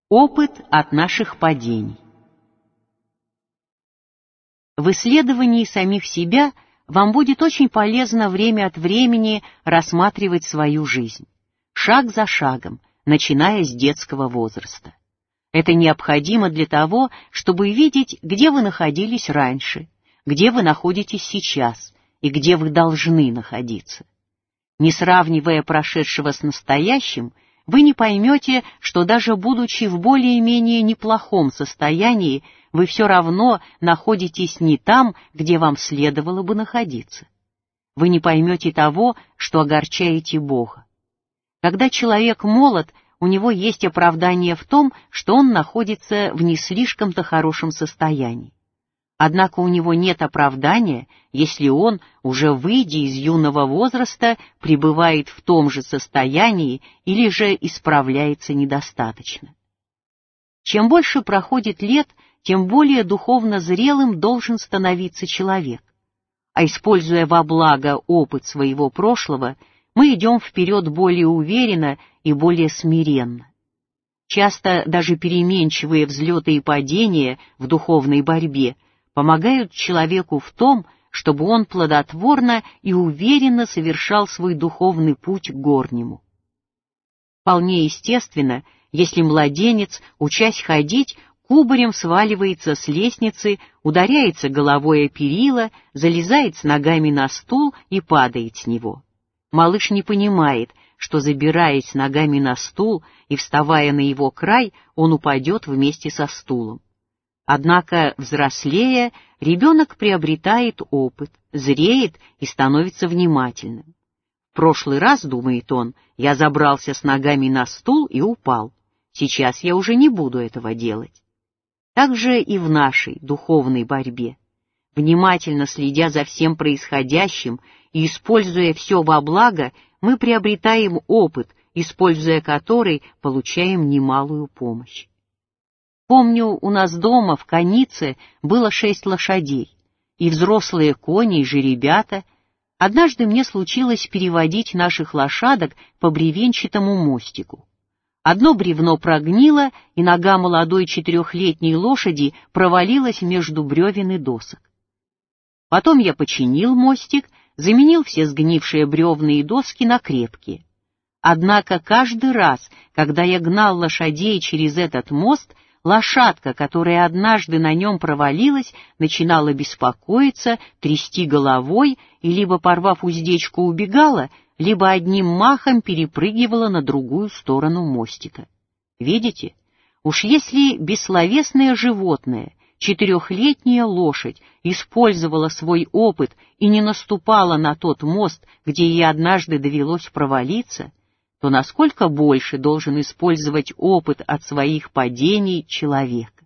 Опыт от наших падений. В исследовании самих себя вам будет очень полезно время от времени рассматривать свою жизнь, шаг за шагом, начиная с детского возраста. Это необходимо для того, чтобы видеть, где вы находились раньше, где вы находитесь сейчас и где вы должны находиться. Не сравнивая прошедшего с настоящим, вы не поймете, что даже будучи в более-менее неплохом состоянии, вы все равно находитесь не там, где вам следовало бы находиться. Вы не поймете того, что огорчаете Бога. Когда человек молод, у него есть оправдание в том, что он находится в не слишком-то хорошем состоянии. Однако у него нет оправдания, если он, уже выйдя из юного возраста, пребывает в том же состоянии или же исправляется недостаточно. Чем больше проходит лет, тем более духовно зрелым должен становиться человек. А используя во благо опыт своего прошлого, мы идем вперед более уверенно и более смиренно. Часто даже переменчивые взлеты и падения в духовной борьбе помогают человеку в том, чтобы он плодотворно и уверенно совершал свой духовный путь к горнему. Вполне естественно, если младенец, учась ходить, кубарем сваливается с лестницы, ударяется головой о перила, залезает с ногами на стул и падает с него. Малыш не понимает, что, забираясь ногами на стул и вставая на его край, он упадет вместе со стулом. Однако, взрослея, ребенок приобретает опыт, зреет и становится внимательным. В прошлый раз, думает он, я забрался с ногами на стул и упал. Сейчас я уже не буду этого делать. Так же и в нашей духовной борьбе. Внимательно следя за всем происходящим и используя все во благо, мы приобретаем опыт, используя который получаем немалую помощь. Помню, у нас дома в Канице было 6 лошадей, и взрослые кони, и жеребята. Однажды мне случилось переводить наших лошадок по бревенчатому мостику. Одно бревно прогнило, и нога молодой 4-летней лошади провалилась между бревен и досок. Потом я починил мостик, заменил все сгнившие бревна и доски на крепкие. Однако каждый раз, когда я гнал лошадей через этот мост, лошадка, которая однажды на нем провалилась, начинала беспокоиться, трясти головой и либо, порвав уздечку, убегала, либо одним махом перепрыгивала на другую сторону мостика. Видите? Уж если бессловесное животное, 4-летняя лошадь, использовала свой опыт и не наступала на тот мост, где ей однажды довелось провалиться, то насколько больше должен использовать опыт от своих падений человек?